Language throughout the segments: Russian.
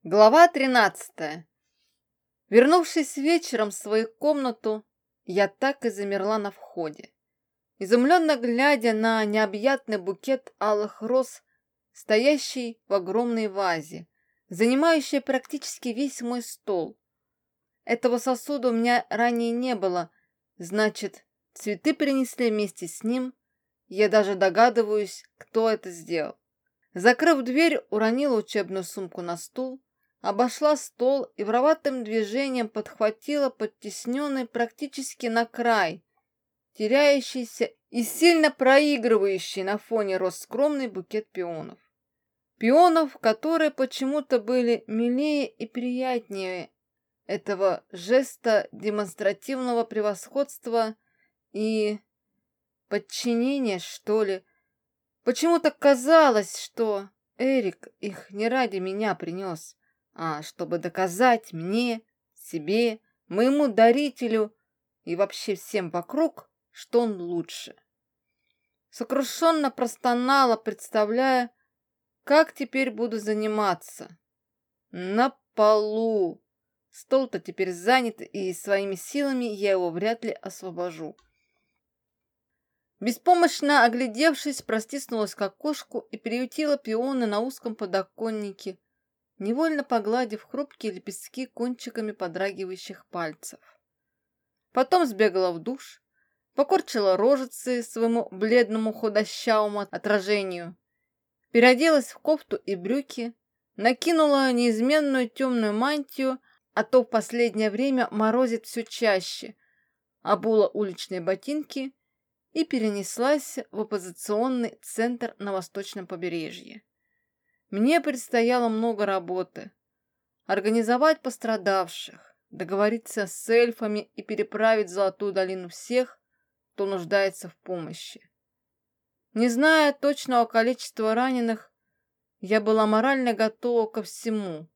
Глава 13. Вернувшись вечером в свою комнату, я так и замерла на входе, изумленно глядя на необъятный букет алых роз, стоящий в огромной вазе, занимающий практически весь мой стол. Этого сосуда у меня ранее не было, значит, цветы принесли вместе с ним. Я даже догадываюсь, кто это сделал. Закрыв дверь, уронила учебную сумку на стул, обошла стол и вороватым движением подхватила подтесненный практически на край, теряющийся и сильно проигрывающий на фоне роз скромный букет пионов. Пионов, которые почему-то были милее и приятнее этого жеста демонстративного превосходства и подчинения, что ли. Почему-то казалось, что Эрик их не ради меня принес, а чтобы доказать мне, себе, моему дарителю и вообще всем вокруг, что он лучше. Сокрушенно простонала, представляя, как теперь буду заниматься. На полу. Стол-то теперь занят, и своими силами я его вряд ли освобожу. Беспомощно оглядевшись, простиснулась к окошку и приютила пионы на узком подоконнике, невольно погладив хрупкие лепестки кончиками подрагивающих пальцев. Потом сбегала в душ, покорчила рожицы своему бледному худощавому отражению, переоделась в кофту и брюки, накинула неизменную темную мантию, а то в последнее время морозит все чаще, обула уличные ботинки и перенеслась в оппозиционный центр на восточном побережье. Мне предстояло много работы. Организовать пострадавших, договориться с эльфами и переправить в Золотую долину всех, кто нуждается в помощи. Не зная точного количества раненых, я была морально готова ко всему,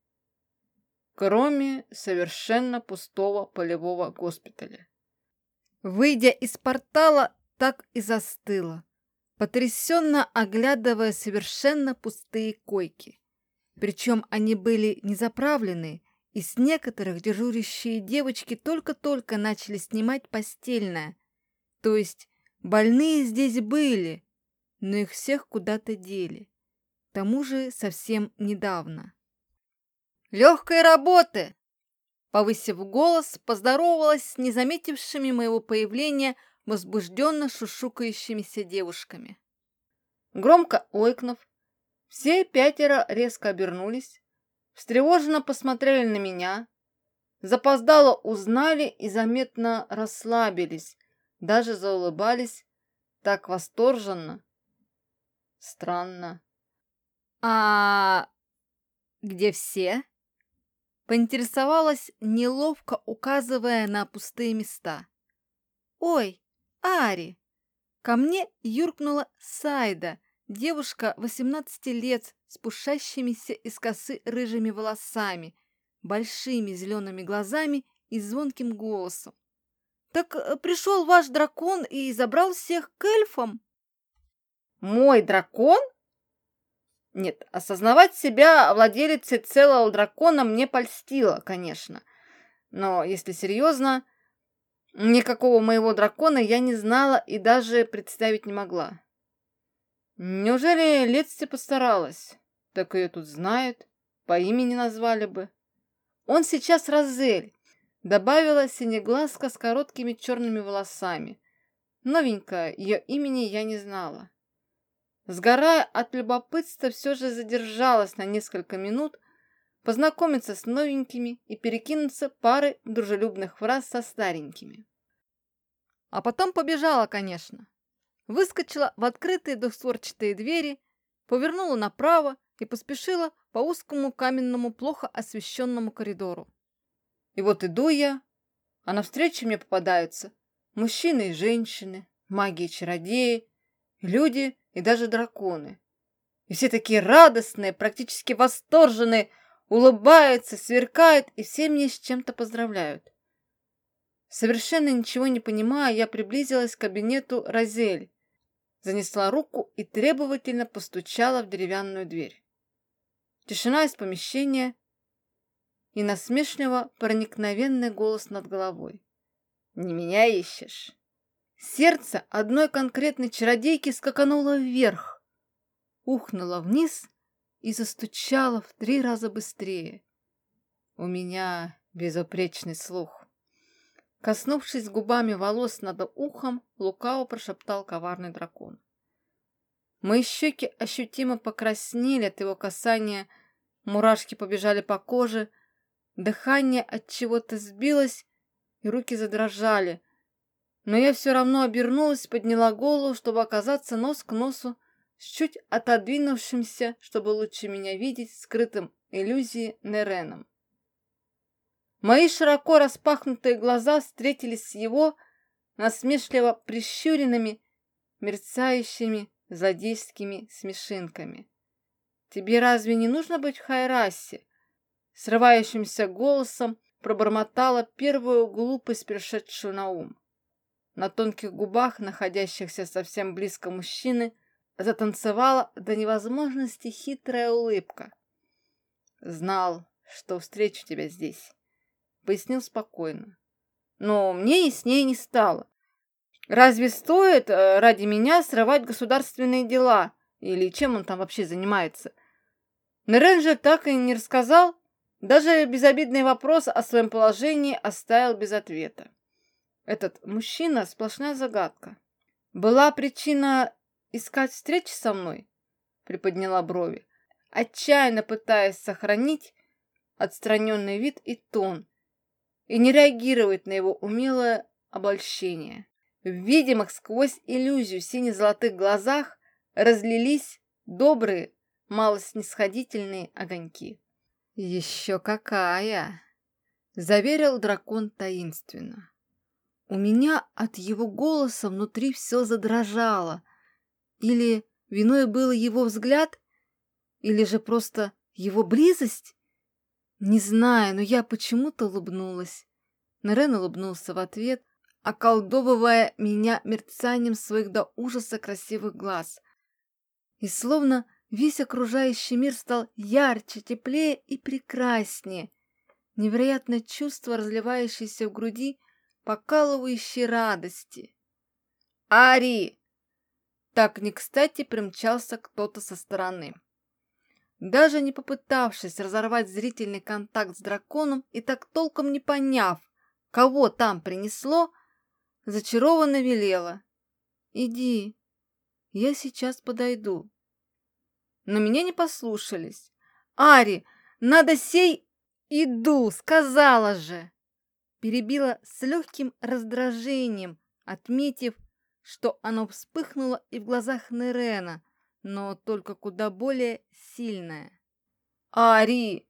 кроме совершенно пустого полевого госпиталя. Выйдя из портала, так и застыла, потрясенно оглядывая совершенно пустые койки. Причем они были не заправлены, и с некоторых дежурящие девочки только-только начали снимать постельное. То есть больные здесь были, но их всех куда-то дели. К тому же совсем недавно. «Легкой работы!» Повысив голос, поздоровалась с незаметившими моего появления возбужденно шушукающимися девушками. Громко ойкнув, все пятеро резко обернулись, встревоженно посмотрели на меня, запоздало узнали и заметно расслабились, даже заулыбались так восторженно. Странно. «А где все?» Поинтересовалась, неловко указывая на пустые места. «Ой, Ари!» Ко мне юркнула Сайда, девушка 18 лет с пушащимися из косы рыжими волосами, большими зелеными глазами и звонким голосом. «Так пришел ваш дракон и забрал всех к эльфам?» «Мой дракон?» Нет, осознавать себя владелицей целого дракона мне польстило, конечно. Но, если серьезно, никакого моего дракона я не знала и даже представить не могла. Неужели Летти постаралась? Так ее тут знают, по имени назвали бы. Он сейчас Розель, добавила синеглазка с короткими черными волосами. Новенькая, ее имени я не знала. Сгорая от любопытства, все же задержалась на несколько минут, познакомиться с новенькими и перекинуться парой дружелюбных фраз со старенькими. А потом побежала, конечно. Выскочила в открытые двустворчатые двери, повернула направо и поспешила по узкому каменному, плохо освещенному коридору. И вот иду я, а навстречу мне попадаются мужчины и женщины, маги и чародеи, люди и даже драконы. И все такие радостные, практически восторженные, улыбаются, сверкают и все меня с чем-то поздравляют. Совершенно ничего не понимая, я приблизилась к кабинету Розель, занесла руку и требовательно постучала в деревянную дверь. Тишина из помещения, и насмешливо проникновенный голос над головой. «Не меня ищешь?» Сердце одной конкретной чародейки скакануло вверх, ухнуло вниз и застучало в 3 раза быстрее. У меня безупречный слух. Коснувшись губами волос над ухом, лукаво прошептал коварный дракон. Мои щеки ощутимо покраснели от его касания, мурашки побежали по коже, дыхание от чего-то сбилось, и руки задрожали. Но я все равно обернулась, подняла голову, чтобы оказаться нос к носу с чуть отодвинувшимся, чтобы лучше меня видеть, скрытым иллюзией Нереном. Мои широко распахнутые глаза встретились с его насмешливо прищуренными, мерцающими злодейскими смешинками. «Тебе разве не нужно быть в Хайрасе?» Срывающимся голосом пробормотала первую глупость, пришедшую на ум. На тонких губах, находящихся совсем близко мужчины, затанцевала до невозможности хитрая улыбка. «Знал, что встречу тебя здесь», — пояснил спокойно. «Но мне яснее не стало. Разве стоит ради меня срывать государственные дела? Или чем он там вообще занимается? Нерен же так и не рассказал, даже безобидный вопрос о своем положении оставил без ответа. Этот мужчина — сплошная загадка. Была причина искать встречи со мной?» Приподняла брови, отчаянно пытаясь сохранить отстраненный вид и тон и не реагировать на его умелое обольщение. В видимых сквозь иллюзию сине-золотых глазах разлились добрые, малоснисходительные огоньки. «Еще какая!» — заверил дракон таинственно. У меня от его голоса внутри все задрожало. Или виной был его взгляд, или же просто его близость? Не знаю, но я почему-то улыбнулась. Нерен улыбнулся в ответ, околдовывая меня мерцанием своих до ужаса красивых глаз. И словно весь окружающий мир стал ярче, теплее и прекраснее. Невероятное чувство, разливающееся в груди, покалывающей радости. «Ари!» Так не кстати примчался кто-то со стороны. Даже не попытавшись разорвать зрительный контакт с драконом и так толком не поняв, кого там принесло, зачарованно велела: «Иди, я сейчас подойду». Но меня не послушались. «Ари, надо сей...» «Иду, сказала же!» Перебила с легким раздражением, отметив, что оно вспыхнуло и в глазах Нерена, но только куда более сильное. «Ари!»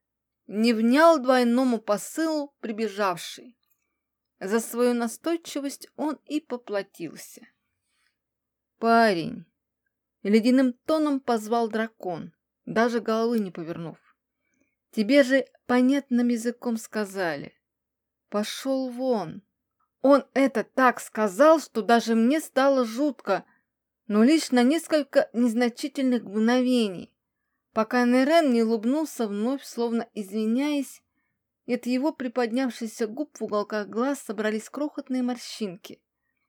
Не внял двойному посылу прибежавший. За свою настойчивость он и поплатился. «Парень!» Ледяным тоном позвал дракон, даже головы не повернув. «Тебе же понятным языком сказали. Пошел вон!» Он это так сказал, что даже мне стало жутко, но лишь на несколько незначительных мгновений, пока Нерен не улыбнулся вновь, словно извиняясь, и от его приподнявшихся губ в уголках глаз собрались крохотные морщинки.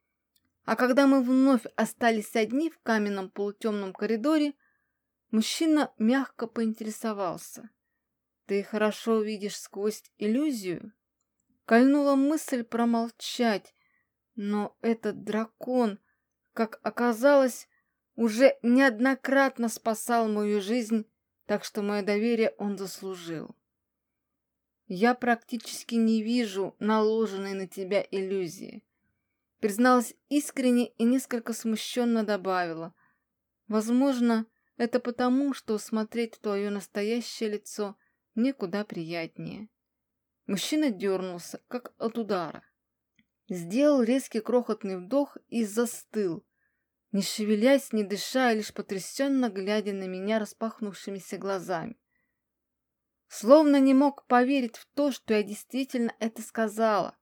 А когда мы вновь остались одни в каменном полутемном коридоре, мужчина мягко поинтересовался: «Ты хорошо видишь сквозь иллюзию?» Кольнула мысль промолчать, но этот дракон, как оказалось, уже неоднократно спасал мою жизнь, так что мое доверие он заслужил. «Я практически не вижу наложенной на тебя иллюзии», призналась искренне и несколько смущенно добавила: «Возможно, это потому, что смотреть в твое настоящее лицо мне куда приятнее». Мужчина дернулся, как от удара. Сделал резкий крохотный вдох и застыл, не шевелясь, не дыша, а лишь потрясенно глядя на меня распахнувшимися глазами. Словно не мог поверить в то, что я действительно это сказала.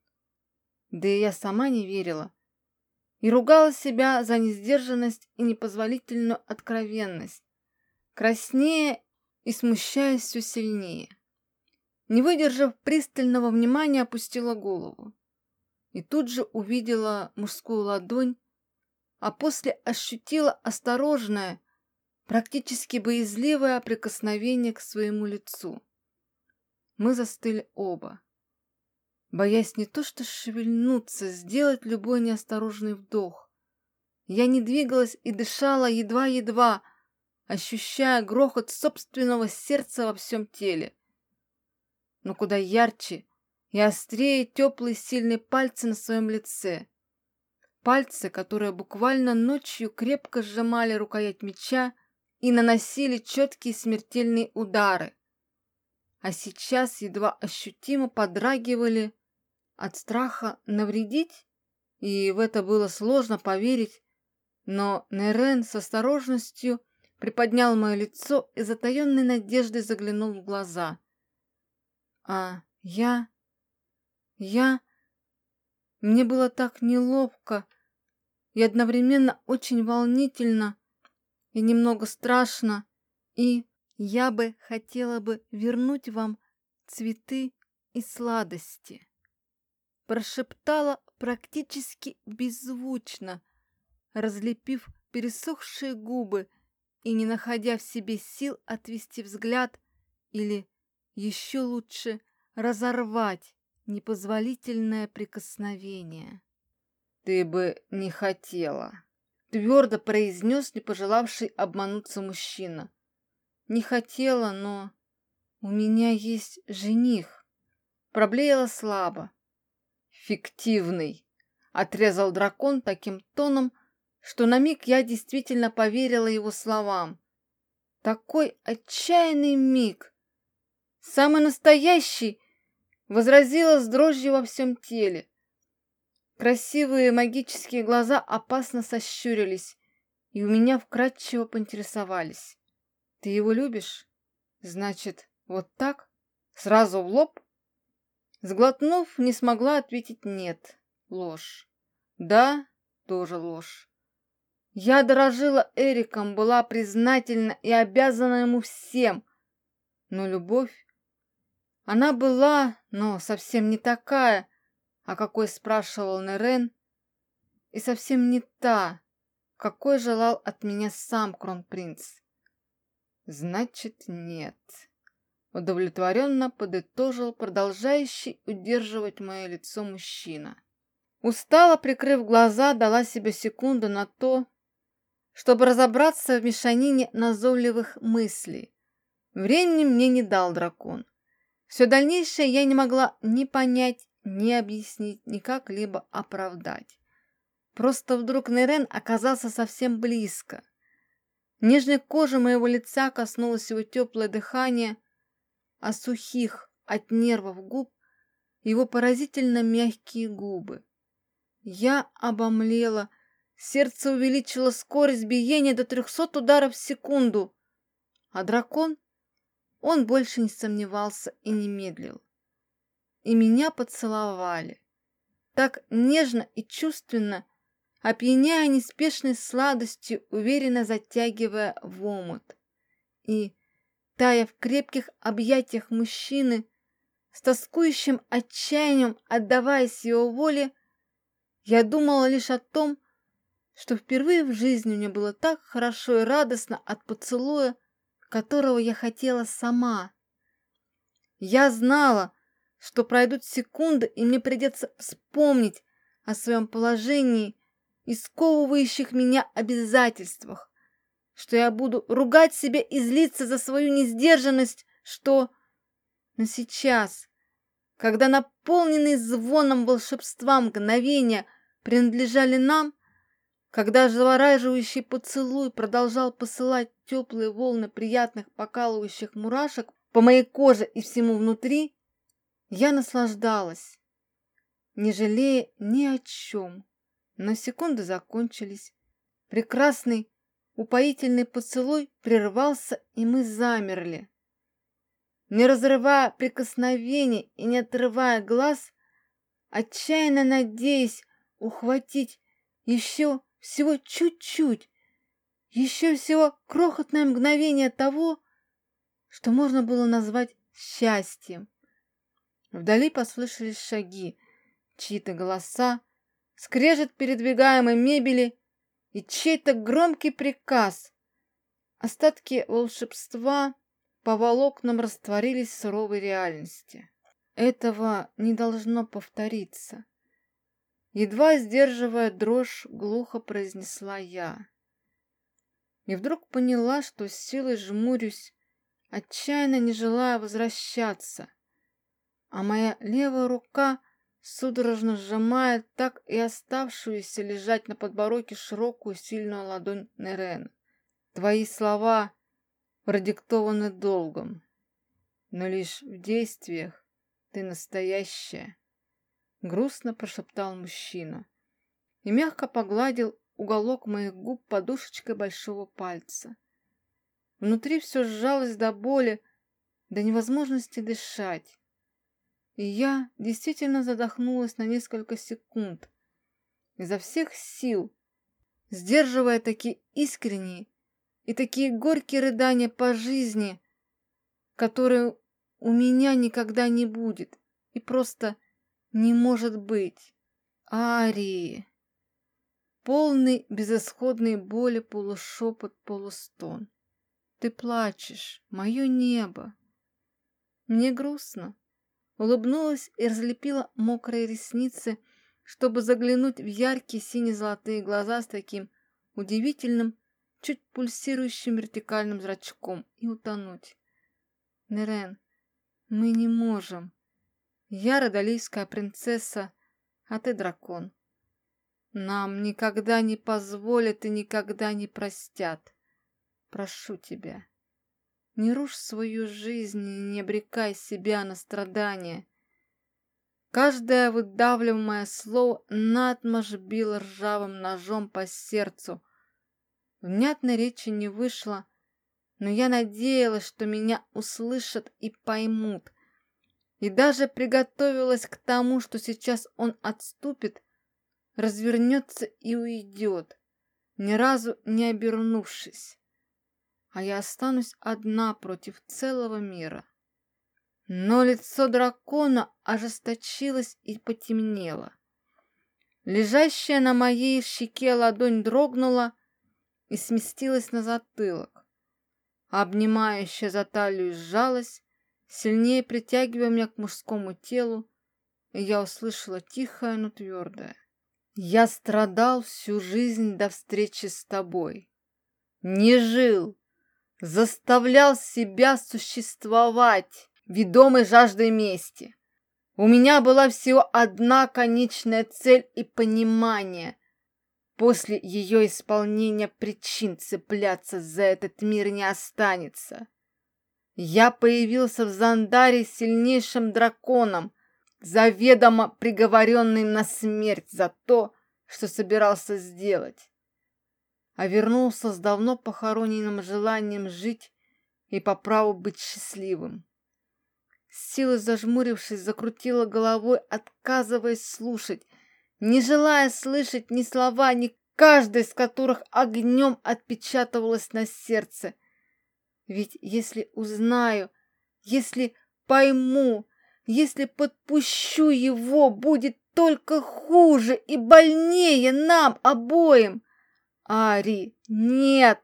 Да и я сама не верила. И ругала себя за несдержанность и непозволительную откровенность, краснея и смущаясь все сильнее. Не выдержав пристального внимания, опустила голову. И тут же увидела мужскую ладонь, а после ощутила осторожное, практически боязливое прикосновение к своему лицу. Мы застыли оба, боясь не то что шевельнуться, сделать любой неосторожный вдох. Я не двигалась и дышала едва-едва, ощущая грохот собственного сердца во всем теле. Но куда ярче и острее теплые сильные пальцы на своем лице. Пальцы, которые буквально ночью крепко сжимали рукоять меча и наносили четкие смертельные удары, а сейчас едва ощутимо подрагивали от страха навредить, и в это было сложно поверить, но Нерен с осторожностью приподнял мое лицо и затаенной надеждой заглянул в глаза. А я... Мне было так неловко и одновременно очень волнительно и немного страшно, и я бы хотела вернуть вам цветы и сладости. Прошептала практически беззвучно, разлепив пересохшие губы и не находя в себе сил отвести взгляд или, еще лучше, разорвать непозволительное прикосновение. «Ты бы не хотела», — твердо произнес не пожелавший обмануться мужчина. «Не хотела, но у меня есть жених», — проблеяла слабо. «Фиктивный», — отрезал дракон таким тоном, что на миг я действительно поверила его словам. Такой отчаянный миг, самый настоящий, возразила с дрожью во всем теле. Красивые магические глаза опасно сощурились, и у меня вкратчиво поинтересовались. «Ты его любишь? Значит, вот так? Сразу в лоб?» Сглотнув, не смогла ответить «нет». Ложь. «Да», тоже ложь. Я дорожила Эриком, была признательна и обязана ему всем. Но любовь... Она была, но совсем не такая, о какой спрашивал Нерен, и совсем не та, какой желал от меня сам кронпринц. Значит, нет. Удовлетворенно подытожил продолжающий удерживать мое лицо мужчина. Устало прикрыв глаза, дала себе секунду на то, чтобы разобраться в мешанине назойливых мыслей. Времени мне не дал дракон. Все дальнейшее я не могла ни понять, ни объяснить, ни как-либо оправдать. Просто вдруг Нерен оказался совсем близко. Нежной кожи моего лица коснулось его теплое дыхание, а сухих от нервов губ его поразительно мягкие губы. Я обомлела, сердце увеличило скорость биения до 300 ударов в секунду, а дракон, он больше не сомневался и не медлил. И меня поцеловали, так нежно и чувственно, опьяняя неспешной сладостью, уверенно затягивая в омут. И, тая в крепких объятиях мужчины, с тоскующим отчаянием отдаваясь его воле, я думала лишь о том, что впервые в жизни мне было так хорошо и радостно от поцелуя, которого я хотела сама. Я знала, что пройдут секунды, и мне придется вспомнить о своем положении и сковывающих меня обязательствах, что я буду ругать себя и злиться за свою несдержанность, что... Но сейчас, когда наполненные звоном волшебства мгновения принадлежали нам, когда завораживающий поцелуй продолжал посылать теплые волны приятных покалывающих мурашек по моей коже и всему внутри, я наслаждалась, не жалея ни о чем. Но секунды закончились. Прекрасный, упоительный поцелуй прервался, и мы замерли. Не разрывая прикосновений и не отрывая глаз, отчаянно надеясь ухватить еще всего чуть-чуть, еще всего крохотное мгновение того, что можно было назвать счастьем. Вдали послышались шаги, чьи-то голоса, скрежет передвигаемой мебели и чей-то громкий приказ. Остатки волшебства по волокнам растворились в суровой реальности. Этого не должно повториться. Едва сдерживая дрожь, глухо произнесла я. И вдруг поняла, что с силой жмурюсь, отчаянно не желая возвращаться, а моя левая рука судорожно сжимает так и оставшуюся лежать на подбородке широкую сильную ладонь Нерена. Твои слова продиктованы долгом, но лишь в действиях ты настоящая, грустно прошептал мужчина и мягко погладил уголок моих губ подушечкой большого пальца. Внутри все сжалось до боли, до невозможности дышать. И я действительно задохнулась на несколько секунд, изо всех сил, сдерживая такие искренние и такие горькие рыдания по жизни, которые у меня никогда не будет и просто не может быть. Арии! Полный безысходной боли полушепот, полустон. Ты плачешь, мое небо. Мне грустно. Улыбнулась и разлепила мокрые ресницы, чтобы заглянуть в яркие сине-золотые глаза с таким удивительным, чуть пульсирующим вертикальным зрачком и утонуть. Нерен, мы не можем. Я родолийская принцесса, а ты дракон. Нам никогда не позволят и никогда не простят. Прошу тебя, не рушь свою жизнь и не обрекай себя на страдания. Каждое выдавливаемое слово наотмашь било ржавым ножом по сердцу. Внятной речи не вышло, но я надеялась, что меня услышат и поймут. И даже приготовилась к тому, что сейчас он отступит, развернется и уйдет, ни разу не обернувшись. А я останусь одна против целого мира. Но лицо дракона ожесточилось и потемнело. Лежащая на моей щеке ладонь дрогнула и сместилась на затылок. Обнимающая за талию сжалась, сильнее притягивая меня к мужскому телу, и я услышала тихое, но твердое. Я страдал всю жизнь до встречи с тобой. Не жил, заставлял себя существовать, ведомый жаждой мести. У меня была всего одна конечная цель и понимание. После ее исполнения причин цепляться за этот мир не останется. Я появился в Зандаре сильнейшим драконом, заведомо приговоренным на смерть за то, что собирался сделать. А вернулся с давно похороненным желанием жить и по праву быть счастливым. С силой зажмурившись, закрутила головой, отказываясь слушать, не желая слышать ни слова, ни каждый из которых огнем отпечатывалось на сердце. Ведь если узнаю, если пойму, если подпущу его, будет только хуже и больнее нам обоим. Ари, нет!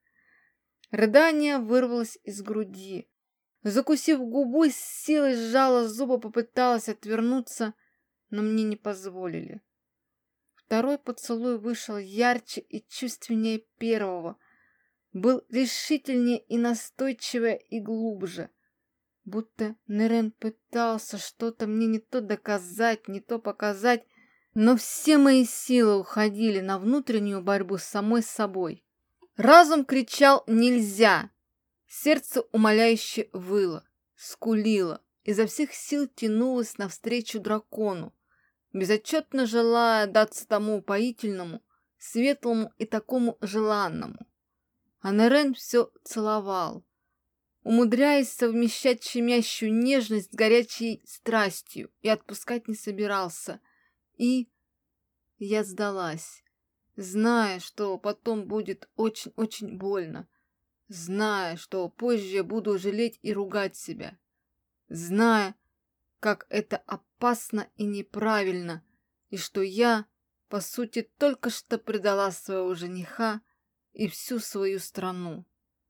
Рыдание вырвалось из груди. Закусив губу, с силой сжала зубы, попыталась отвернуться, но мне не позволили. Второй поцелуй вышел ярче и чувственнее первого, был решительнее и настойчивее и глубже. Будто Нерен пытался что-то мне не то доказать, не то показать, но все мои силы уходили на внутреннюю борьбу с самой собой. Разум кричал «нельзя!», сердце умоляюще выло, скулило, изо всех сил тянулось навстречу дракону, безотчетно желая даться тому упоительному, светлому и такому желанному. А Нерен все целовал, умудряясь совмещать щемящую нежность с горячей страстью, и отпускать не собирался. И я сдалась, зная, что потом будет очень-очень больно, зная, что позже буду жалеть и ругать себя, зная, как это опасно и неправильно, и что я, по сути, только что предала своего жениха и всю свою страну.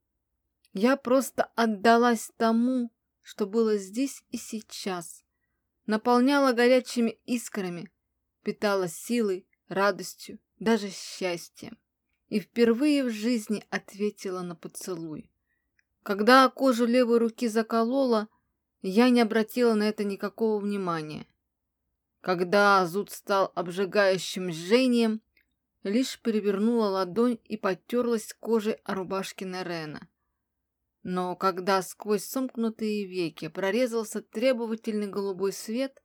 Я просто отдалась тому, что было здесь и сейчас, наполняла горячими искрами, питала силой, радостью, даже счастьем. И впервые в жизни ответила на поцелуй. Когда кожу левой руки заколола, я не обратила на это никакого внимания. Когда зуд стал обжигающим жжением, лишь перевернула ладонь и потерлась кожей о рубашке Нерена. Но когда сквозь сомкнутые веки прорезался требовательный голубой свет,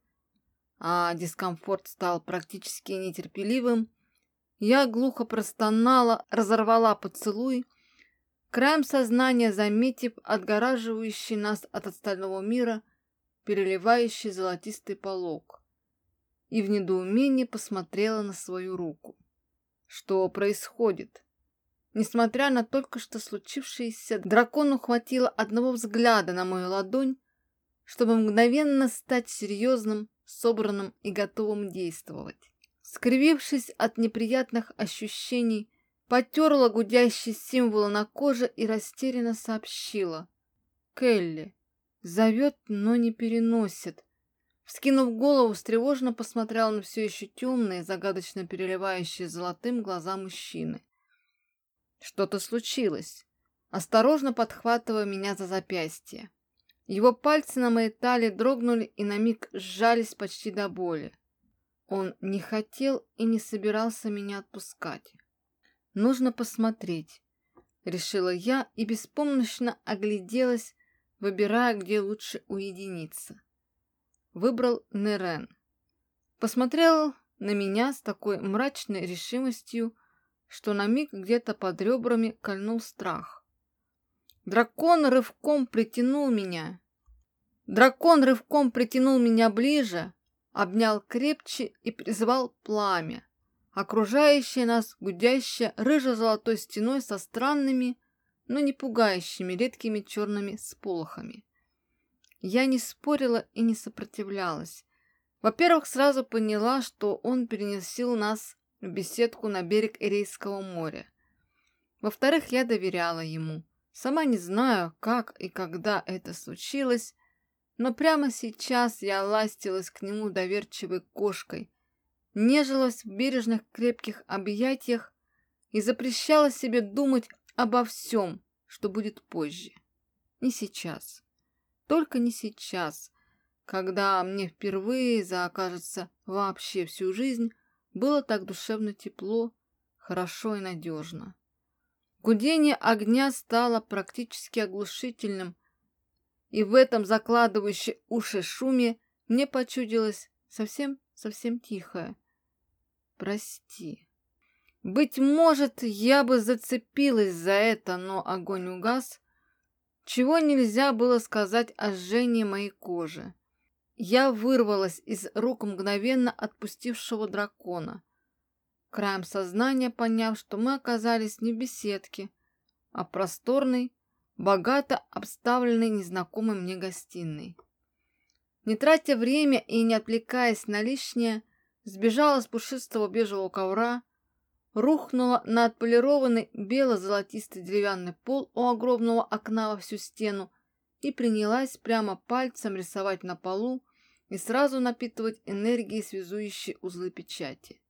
а дискомфорт стал практически нетерпеливым, я глухо простонала, разорвала поцелуй, краем сознания заметив отгораживающий нас от остального мира переливающий золотистый полог, и в недоумении посмотрела на свою руку. Что происходит? Несмотря на только что случившееся, дракону хватило одного взгляда на мою ладонь, чтобы мгновенно стать серьезным, собранным и готовым действовать. Скривившись от неприятных ощущений, потерла гудящие символы на коже и растерянно сообщила: «Келли зовет, но не переносит». Вскинув голову, встревоженно посмотрела на все еще темные, загадочно переливающие золотым глаза мужчины. Что-то случилось. Осторожно подхватывая меня за запястье. Его пальцы на моей талии дрогнули и на миг сжались почти до боли. Он не хотел и не собирался меня отпускать. «Нужно посмотреть», — решила я и беспомощно огляделась, выбирая, где лучше уединиться. Выбрал Нерен. Посмотрел на меня с такой мрачной решимостью, что на миг где-то под ребрами кольнул страх. Дракон рывком притянул меня ближе, обнял крепче и призвал пламя, окружающее нас гудящее рыжо-золотой стеной со странными, но не пугающими редкими черными сполохами. Я не спорила и не сопротивлялась. Во-первых, сразу поняла, что он переносил нас в беседку на берег Эрейского моря. Во-вторых, я доверяла ему. Сама не знаю, как и когда это случилось, но прямо сейчас я ластилась к нему доверчивой кошкой, нежилась в бережных крепких объятиях и запрещала себе думать обо всем, что будет позже. Не сейчас. Только не сейчас, когда мне впервые за, кажется, вообще всю жизнь было так душевно тепло, хорошо и надежно. Гудение огня стало практически оглушительным, и в этом закладывающем уши шуме мне почудилось совсем тихое: «Прости». Быть может, я бы зацепилась за это, но огонь угас, чего нельзя было сказать о жжении моей кожи. Я вырвалась из рук мгновенно отпустившего дракона, краем сознания поняв, что мы оказались не в беседке, а в просторной, богато обставленной незнакомой мне гостиной. Не тратя время и не отвлекаясь на лишнее, сбежала с пушистого бежевого ковра, рухнула на отполированный бело-золотистый деревянный пол у огромного окна во всю стену и принялась прямо пальцем рисовать на полу и сразу напитывать энергией связующие узлы печати.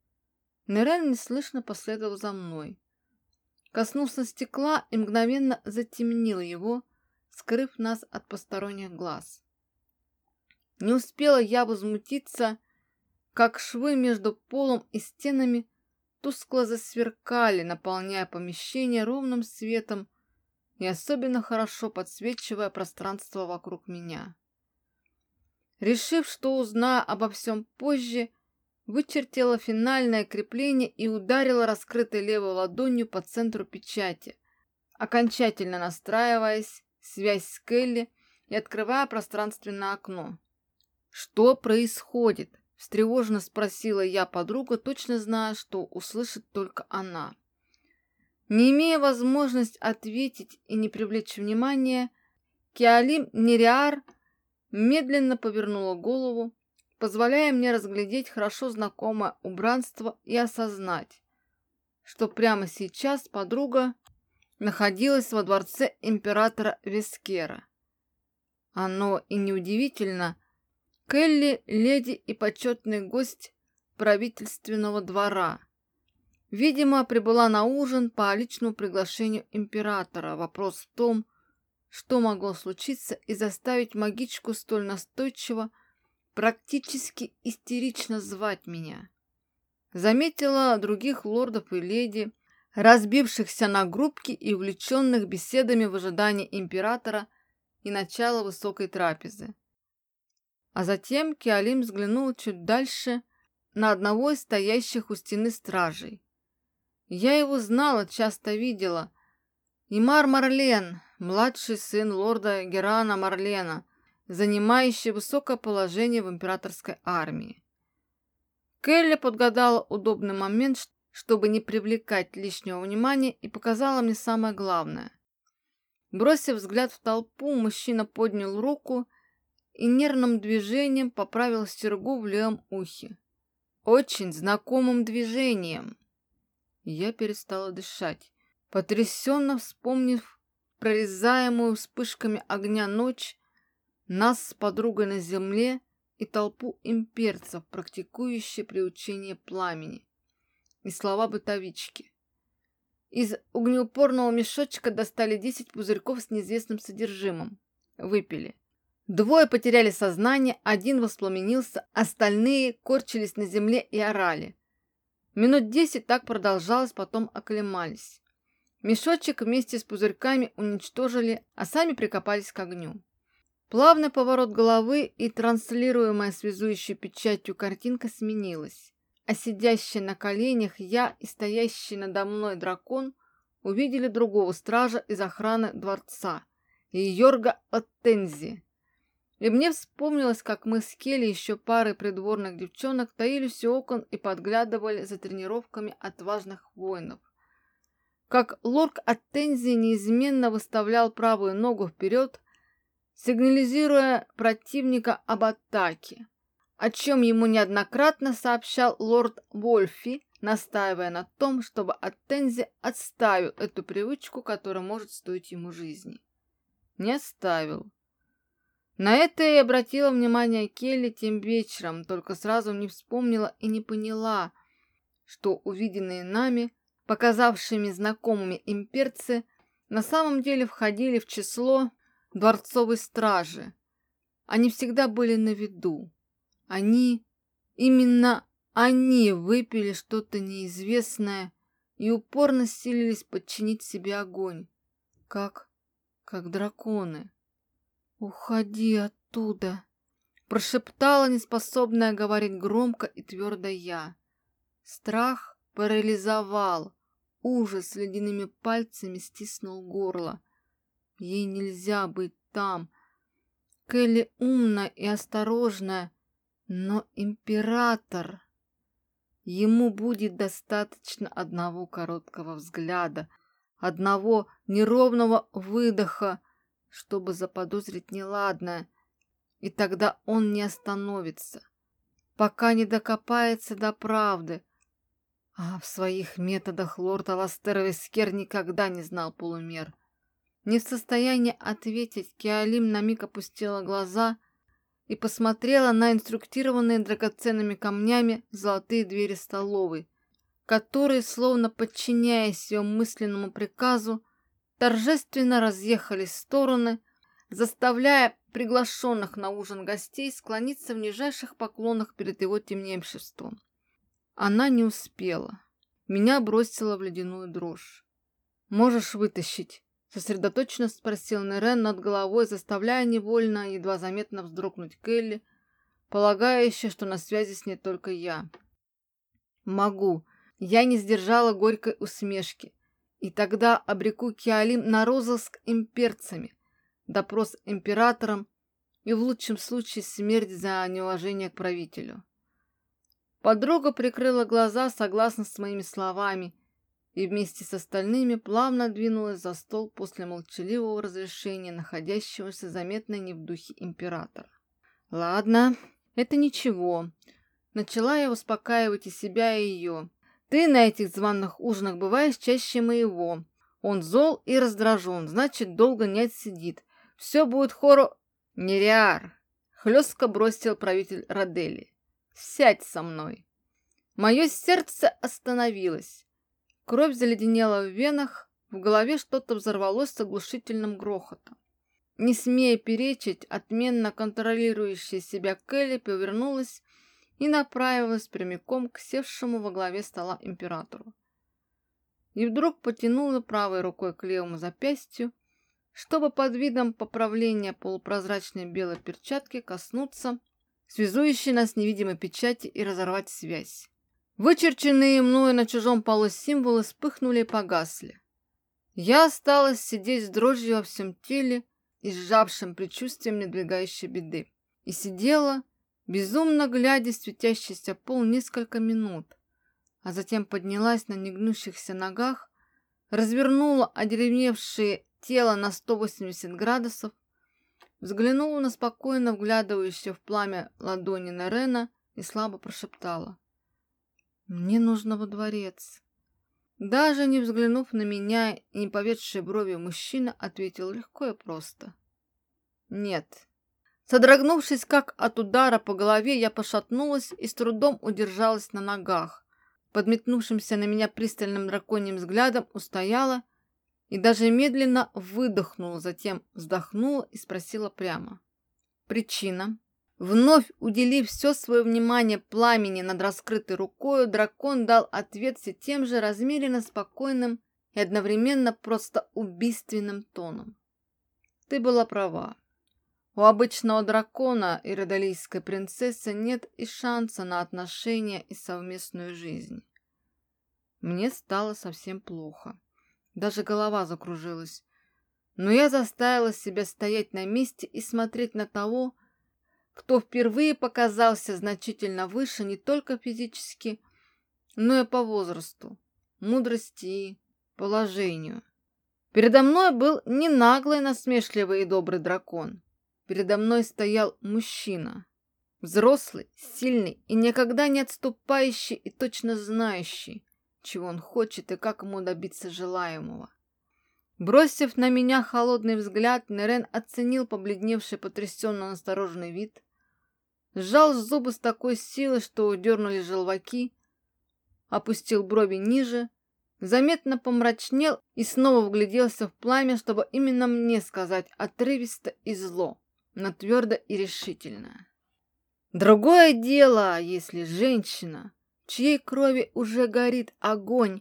Нерен неслышно последовал за мной. Коснулся стекла и мгновенно затемнил его, скрыв нас от посторонних глаз. Не успела я возмутиться, как швы между полом и стенами тускло засверкали, наполняя помещение ровным светом и особенно хорошо подсвечивая пространство вокруг меня. Решив, что узнаю обо всем позже, вычертила финальное крепление и ударила раскрытой левой ладонью по центру печати, окончательно настраиваясь связь с Келли и открывая пространственное окно. «Что происходит?» — встревоженно спросила я подругу, точно зная, что услышит только она. Не имея возможности ответить и не привлечь внимания, Киалим Нериар медленно повернула голову, позволяя мне разглядеть хорошо знакомое убранство и осознать, что прямо сейчас подруга находилась во дворце императора Вескера. Оно и неудивительно, Келли – леди и почетный гость правительственного двора. Видимо, прибыла на ужин по личному приглашению императора. Вопрос в том, что могло случиться и заставить магичку столь настойчиво, практически истерично звать меня. Заметила других лордов и леди, разбившихся на группки и увлеченных беседами в ожидании императора и начала высокой трапезы. А затем Киалим взглянул чуть дальше на одного из стоящих у стены стражей. Я его знала, часто видела. Имар Марлен, младший сын лорда Герана Марлена, занимающий высокое положение в императорской армии. Келли подгадала удобный момент, чтобы не привлекать лишнего внимания, и показала мне самое главное. Бросив взгляд в толпу, мужчина поднял руку и нервным движением поправил серьгу в левом ухе. Очень знакомым движением. Я перестала дышать, потрясенно вспомнив прорезаемую вспышками огня ночь, нас с подругой на земле и толпу имперцев, практикующих приучение пламени, и слова бытовички. Из огнеупорного мешочка достали 10 пузырьков с неизвестным содержимым. Выпили. 2 потеряли сознание, 1 воспламенился, остальные корчились на земле и орали. Минут 10 так продолжалось, потом оклемались. Мешочек вместе с пузырьками уничтожили, а сами прикопались к огню. Плавный поворот головы и транслируемая связующей печатью картинка сменилась, а сидящий на коленях я и стоящий надо мной дракон увидели другого стража из охраны дворца, Йорга Оттензи. И мне вспомнилось, как мы с Келли еще парой придворных девчонок таились у окон и подглядывали за тренировками отважных воинов. Как лорд Оттензи неизменно выставлял правую ногу вперед, сигнализируя противника об атаке, о чем ему неоднократно сообщал лорд Вольфи, настаивая на том, чтобы Оттензи отставил эту привычку, которая может стоить ему жизни. Не оставил. На это и обратила внимание Келли тем вечером, только сразу не вспомнила и не поняла, что увиденные нами, показавшими знакомыми имперцы, на самом деле входили в число дворцовой стражи. Они всегда были на виду. Именно они выпили что-то неизвестное и упорно силились подчинить себе огонь, как драконы. «Уходи оттуда!» — прошептала неспособная говорить громко и твердо я. Страх парализовал, ужас ледяными пальцами стиснул горло. Ей нельзя быть там. Келли умная и осторожная, но император... Ему будет достаточно одного короткого взгляда, одного неровного выдоха, чтобы заподозрить неладное, и тогда он не остановится, пока не докопается до правды. А в своих методах лорд Аластер Вескер никогда не знал полумер. Не в состоянии ответить, Киалим на миг опустила глаза и посмотрела на инструктированные драгоценными камнями золотые двери столовой, которые, словно подчиняясь ее мысленному приказу, торжественно разъехались в стороны, заставляя приглашенных на ужин гостей склониться в нижайших поклонах перед его темнейшеством. Она не успела. Меня бросило в ледяную дрожь. «Можешь вытащить?» — сосредоточенно спросил Нерен над головой, заставляя невольно, едва заметно вздрогнуть Келли, полагающая, что на связи с ней только я. «Могу». Я не сдержала горькой усмешки. И тогда обреку Киалим на розыск имперцами, допрос императором и в лучшем случае смерть за неуважение к правителю. Подруга прикрыла глаза согласно с моими словами и вместе с остальными плавно двинулась за стол после молчаливого разрешения находящегося заметно не в духе императора. Ладно, это ничего. Начала я успокаивать и себя, и ее. Ты на этих званых ужинах бываешь чаще моего. Он зол и раздражен, значит, долго не отсидит. Все будет хору... Нериар! Хлестко бросил правитель Родели. Сядь со мной. Мое сердце остановилось. Кровь заледенела в венах, в голове что-то взорвалось с оглушительным грохотом. Не смея перечить, отменно контролирующая себя Келли повернулась и направилась прямиком к севшему во главе стола императору. И вдруг потянула правой рукой к левому запястью, чтобы под видом поправления полупрозрачной белой перчатки коснуться связующей нас невидимой печати и разорвать связь. Вычерченные мною на чужом полу символы вспыхнули и погасли. Я осталась сидеть с дрожью во всем теле и сжавшим предчувствием надвигающей беды. И сидела, безумно глядя в светящийся пол несколько минут, а затем поднялась на негнущихся ногах, развернула одеревневшее тело на 180 градусов, взглянула на спокойно вглядывающее в пламя ладони Нерена и слабо прошептала: «Мне нужно во дворец». Даже не взглянув на меня и не поведший брови мужчина, ответил легко и просто: «Нет». Содрогнувшись, как от удара по голове, я пошатнулась и с трудом удержалась на ногах. Под метнувшимся на меня пристальным драконьим взглядом устояла и даже медленно выдохнула, затем вздохнула и спросила прямо: «Причина?» Вновь уделив все свое внимание пламени над раскрытой рукою, дракон дал ответ все тем же размеренно спокойным и одновременно просто убийственным тоном. «Ты была права. У обычного дракона и родолийской принцессы нет и шанса на отношения и совместную жизнь». Мне стало совсем плохо. Даже голова закружилась. Но я заставила себя стоять на месте и смотреть на того, кто впервые показался значительно выше не только физически, но и по возрасту, мудрости и положению. Передо мной был не наглый, насмешливый и добрый дракон. Передо мной стоял мужчина, взрослый, сильный и никогда не отступающий и точно знающий, чего он хочет и как ему добиться желаемого. Бросив на меня холодный взгляд, Нерен оценил побледневший, потрясенно настороженный вид, сжал зубы с такой силой, что удернули желваки, опустил брови ниже, заметно помрачнел и снова вгляделся в пламя, чтобы именно мне сказать отрывисто и зло, но твердо и решительно: «Другое дело, если женщина, в чьей крови уже горит огонь,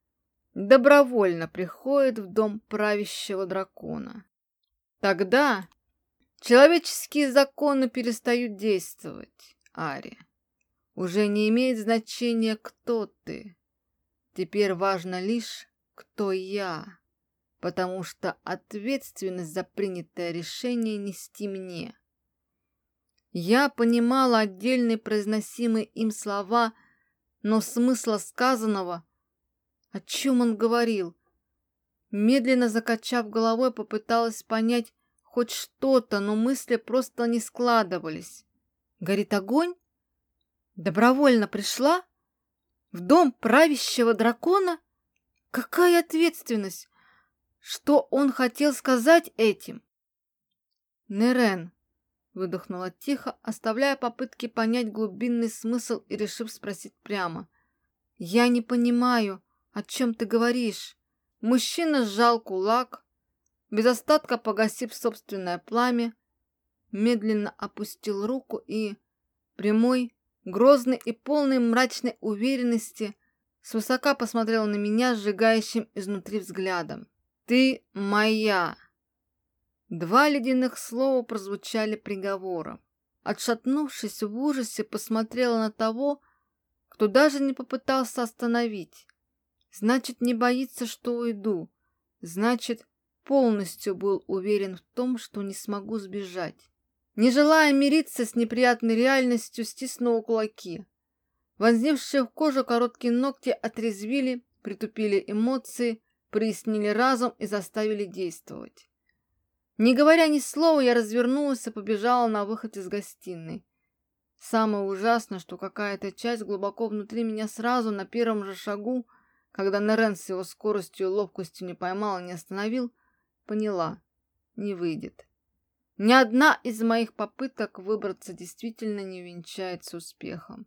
добровольно приходит в дом правящего дракона. Тогда человеческие законы перестают действовать, Ари. Уже не имеет значения, кто ты. Теперь важно лишь, кто я, потому что ответственность за принятое решение нести мне». Я понимала отдельные произносимые им слова, но смысла сказанного, о чем он говорил, медленно закачав головой, попыталась понять хоть что-то, но мысли просто не складывались. Горит огонь? Добровольно пришла? В дом правящего дракона? Какая ответственность? Что он хотел сказать этим? «Нерен», — выдохнула тихо, оставляя попытки понять глубинный смысл и решив спросить прямо: «Я не понимаю, о чем ты говоришь?» Мужчина сжал кулак, без остатка погасив собственное пламя, медленно опустил руку и, прямой, грозный и полный мрачной уверенности, свысока посмотрел на меня сжигающим изнутри взглядом. «Ты моя!» Два ледяных слова прозвучали приговором. Отшатнувшись в ужасе, посмотрела на того, кто даже не попытался остановить. Значит, не боится, что уйду. Значит, полностью был уверен в том, что не смогу сбежать. Не желая мириться с неприятной реальностью, стиснула кулаки. Вонзившие в кожу короткие ногти отрезвили, притупили эмоции, прояснили разум и заставили действовать. Не говоря ни слова, я развернулась и побежала на выход из гостиной. Самое ужасное, что какая-то часть глубоко внутри меня сразу на первом же шагу, когда Нерен с его скоростью и ловкостью не поймал и не остановил, поняла — не выйдет. Ни одна из моих попыток выбраться действительно не увенчается успехом.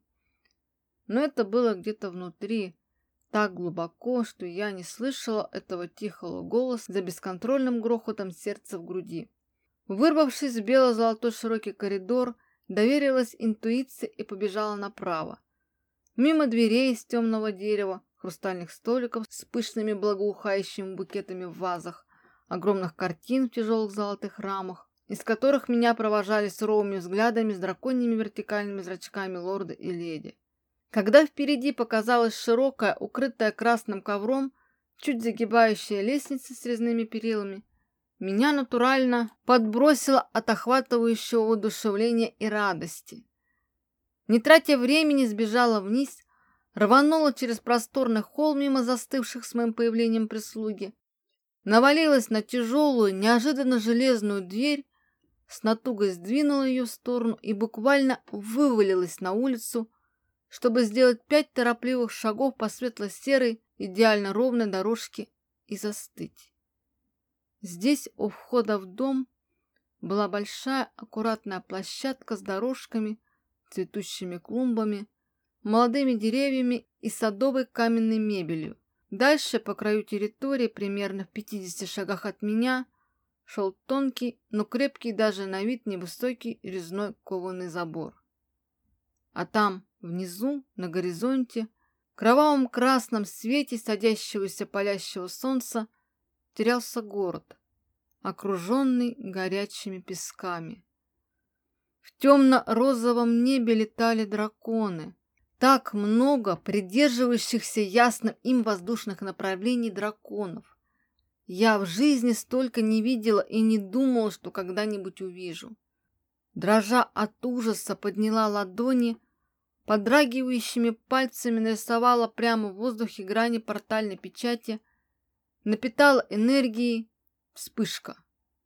Но это было где-то внутри, так глубоко, что я не слышала этого тихого голоса за бесконтрольным грохотом сердца в груди. Вырвавшись в бело-золотой широкий коридор, доверилась интуиции и побежала направо. Мимо дверей из темного дерева, хрустальных столиков с пышными благоухающими букетами в вазах, огромных картин в тяжелых золотых рамах, из которых меня провожали суровыми взглядами с драконьими вертикальными зрачками лорда и леди. Когда впереди показалась широкая, укрытая красным ковром, чуть загибающая лестница с резными перилами, меня натурально подбросило от охватывающего воодушевления и радости. Не тратя времени, сбежала вниз, рванула через просторный холл мимо застывших с моим появлением прислуги, навалилась на тяжелую, неожиданно железную дверь, с натугой сдвинула ее в сторону и буквально вывалилась на улицу, чтобы сделать 5 торопливых шагов по светло-серой, идеально ровной дорожке и застыть. Здесь, у входа в дом, была большая аккуратная площадка с дорожками, цветущими клумбами, молодыми деревьями и садовой каменной мебелью. Дальше, по краю территории, примерно в 50 шагах от меня, шел тонкий, но крепкий даже на вид невысокий резной кованый забор. А там, внизу, на горизонте, в кровавом красном свете садящегося палящего солнца, терялся город, окруженный горячими песками. В темно-розовом небе летали драконы. Так много придерживающихся ясным им воздушных направлений драконов. Я в жизни столько не видела и не думала, что когда-нибудь увижу. Дрожа от ужаса, подняла ладони, подрагивающими пальцами нарисовала прямо в воздухе грани портальной печати, напитала энергией. Вспышка.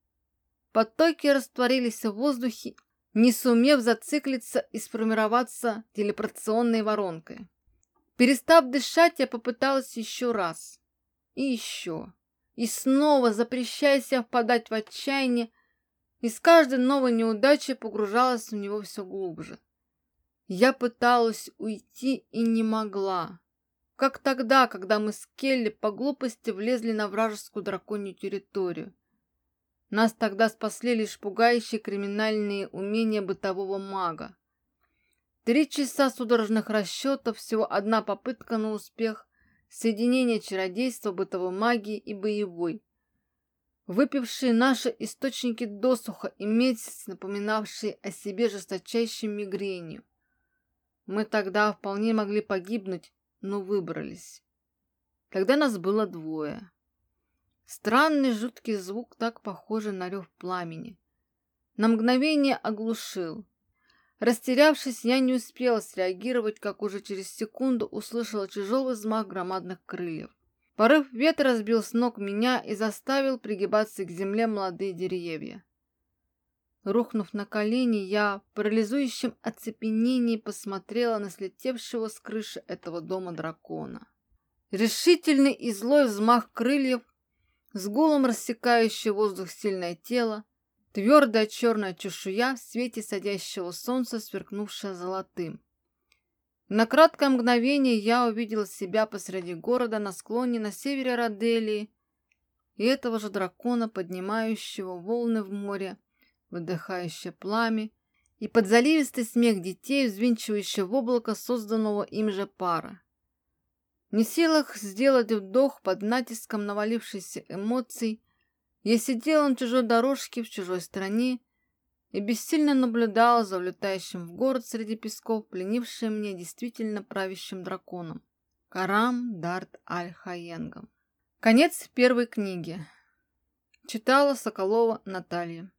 Потоки растворились в воздухе, не сумев зациклиться и сформироваться телепортационной воронкой. Перестав дышать, я попыталась еще раз. И еще. И снова, запрещая себя впадать в отчаяние, и с каждой новой неудачей погружалась в него все глубже. Я пыталась уйти и не могла. Как тогда, когда мы с Келли по глупости влезли на вражескую драконью территорию. Нас тогда спасли лишь пугающие криминальные умения бытового мага. 3 часа судорожных расчетов, всего одна попытка на успех, соединение чародейства, бытовой магии и боевой. Выпившие наши источники досуха и месяц, напоминавшие о себе жесточайшей мигренью. Мы тогда вполне могли погибнуть, но выбрались. Тогда нас было 2. Странный жуткий звук, так похожий на рев пламени. На мгновение оглушил. Растерявшись, я не успела среагировать, как уже через секунду услышала тяжелый взмах громадных крыльев. Порыв ветра сбил с ног меня и заставил пригибаться к земле молодые деревья. Рухнув на колени, я в парализующем оцепенении посмотрела на слетевшего с крыши этого дома дракона. Решительный и злой взмах крыльев, с гулом рассекающий воздух сильное тело, твердая черная чешуя в свете садящего солнца, сверкнувшая золотым. На краткое мгновение я увидела себя посреди города на склоне на севере Роделии и этого же дракона, поднимающего волны в море, выдыхающее пламя, и под заливистый смех детей, взвинчивающий в облако созданного им же пара. Не в силах сделать вдох под натиском навалившихся эмоций, я сидела на чужой дорожке в чужой стране и бессильно наблюдала за улетающим в город среди песков, пленившим меня действительно правящим драконом — Карам Дарт Аль-Хаенгом. Конец 1 книги. Читала Соколова Наталья.